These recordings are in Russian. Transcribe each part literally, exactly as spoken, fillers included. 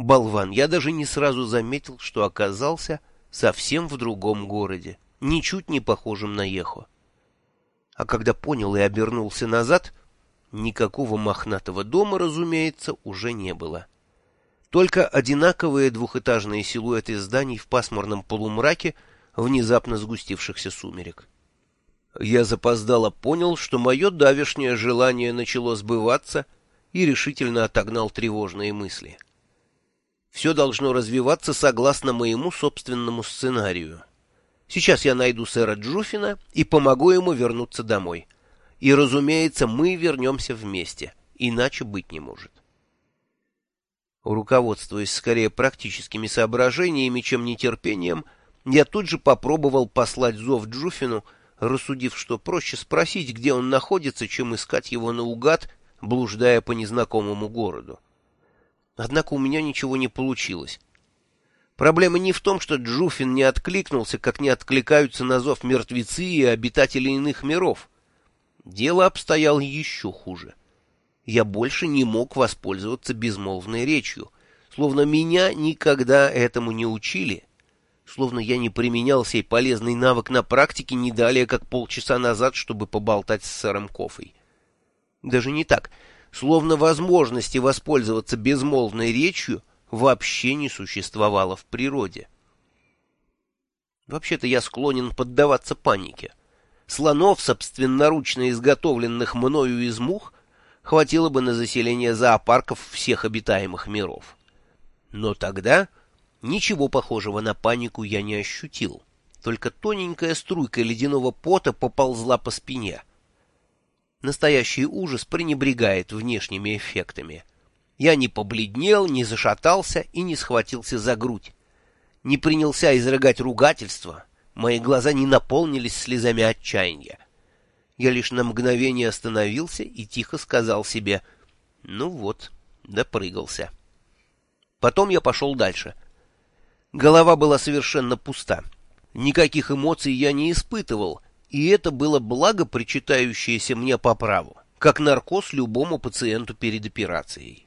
Болван, я даже не сразу заметил, что оказался совсем в другом городе, ничуть не похожем на Ехо. А когда понял и обернулся назад, никакого мохнатого дома, разумеется, уже не было. Только одинаковые двухэтажные силуэты зданий в пасмурном полумраке внезапно сгустившихся сумерек. Я запоздало понял, что мое давешнее желание начало сбываться, и решительно отогнал тревожные мысли. Все должно развиваться согласно моему собственному сценарию. Сейчас я найду сэра Джуффина и помогу ему вернуться домой. И, разумеется, мы вернемся вместе, иначе быть не может. Руководствуясь скорее практическими соображениями, чем нетерпением, я тут же попробовал послать зов Джуффину, рассудив, что проще спросить, где он находится, чем искать его наугад, блуждая по незнакомому городу. Однако у меня ничего не получилось. Проблема не в том, что Джуффин не откликнулся, как не откликаются на зов мертвецы и обитатели иных миров. Дело обстояло еще хуже. Я больше не мог воспользоваться безмолвной речью, словно меня никогда этому не учили, словно я не применял сей полезный навык на практике не далее, как полчаса назад, чтобы поболтать с сэром Кофой. Даже не так. Словно возможности воспользоваться безмолвной речью вообще не существовало в природе. Вообще-то я склонен поддаваться панике. Слонов, собственноручно изготовленных мною из мух, хватило бы на заселение зоопарков всех обитаемых миров. Но тогда ничего похожего на панику я не ощутил. Только тоненькая струйка ледяного пота поползла по спине. Настоящий ужас пренебрегает внешними эффектами. Я не побледнел, не зашатался и не схватился за грудь. Не принялся изрыгать ругательства, мои глаза не наполнились слезами отчаяния. Я лишь на мгновение остановился и тихо сказал себе: «Ну вот, допрыгался». Потом я пошел дальше. Голова была совершенно пуста. Никаких эмоций я не испытывал, и это было благо, причитающееся мне по праву, как наркоз любому пациенту перед операцией.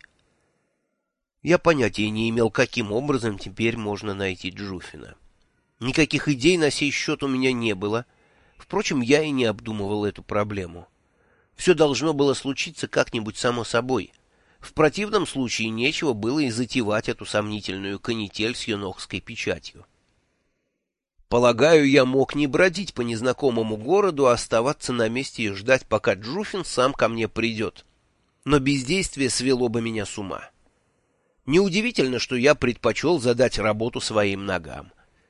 Я понятия не имел, каким образом теперь можно найти Джуффина. Никаких идей на сей счет у меня не было. Впрочем, я и не обдумывал эту проблему. Все должно было случиться как-нибудь само собой. В противном случае нечего было и затевать эту сомнительную канитель с юнохской печатью. Полагаю, я мог не бродить по незнакомому городу, а оставаться на месте и ждать, пока Джуффин сам ко мне придет. Но бездействие свело бы меня с ума. Неудивительно, что я предпочел задать работу своим ногам.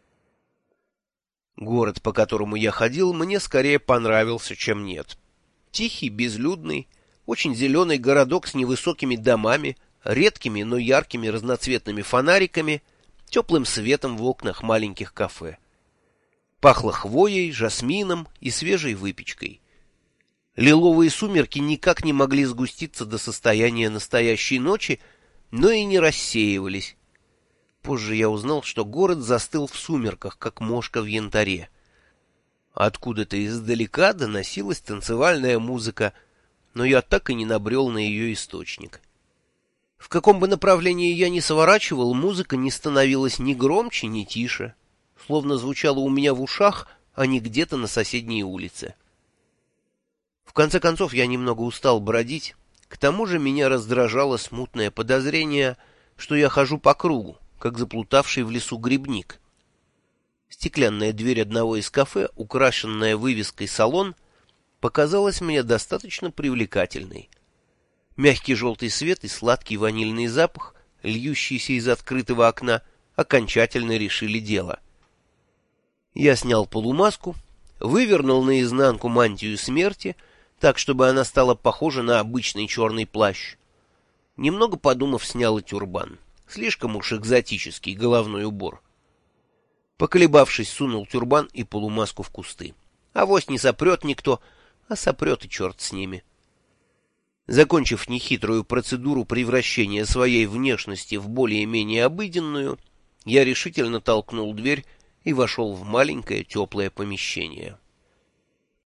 Город, по которому я ходил, мне скорее понравился, чем нет. Тихий, безлюдный, очень зеленый городок с невысокими домами, редкими, но яркими разноцветными фонариками, теплым светом в окнах маленьких кафе. Пахло хвоей, жасмином и свежей выпечкой. Лиловые сумерки никак не могли сгуститься до состояния настоящей ночи, но и не рассеивались. Позже я узнал, что город застыл в сумерках, как мошка в янтаре. Откуда-то издалека доносилась танцевальная музыка, но я так и не набрел на ее источник. В каком бы направлении я ни сворачивал, музыка не становилась ни громче, ни тише, словно звучала у меня в ушах, а не где-то на соседней улице. В конце концов, я немного устал бродить. К тому же меня раздражало смутное подозрение, что я хожу по кругу, как заплутавший в лесу грибник. Стеклянная дверь одного из кафе, украшенная вывеской «Салон», показалась мне достаточно привлекательной. Мягкий желтый свет и сладкий ванильный запах, льющийся из открытого окна, окончательно решили дело. Я снял полумаску, вывернул наизнанку мантию смерти, так, чтобы она стала похожа на обычный черный плащ. Немного подумав, снял и тюрбан. Слишком уж экзотический головной убор. Поколебавшись, сунул тюрбан и полумаску в кусты. Авось не сопрет никто, а сопрет и черт с ними. Закончив нехитрую процедуру превращения своей внешности в более-менее обыденную, я решительно толкнул дверь и вошел в маленькое теплое помещение.